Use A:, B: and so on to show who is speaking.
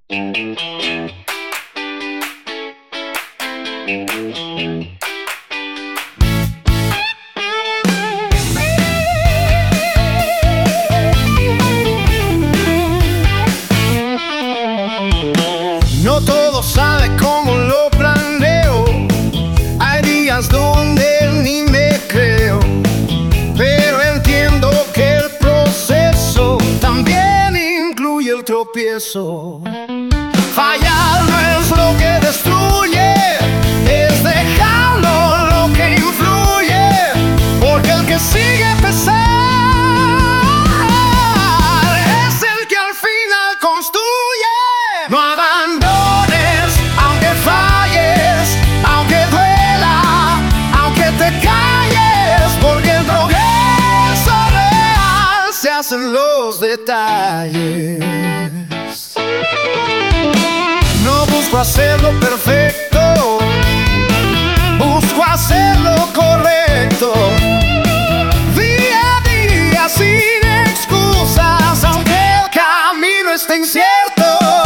A: No todo sale como lo planeo, hay días donde ni me creo, pero entiendo que el proceso también incluye el tropiezo. Fallar no es lo que destruye, es dejarlo lo que influye, porque el que sigue a pesar es el que al final construye. No abandones, aunque falles, aunque duela, aunque te calles, porque el progreso real se hace en los detalles. No busco hacerlo perfecto, busco hacerlo correcto. Día a día sin excusas, aunque el camino esté incierto.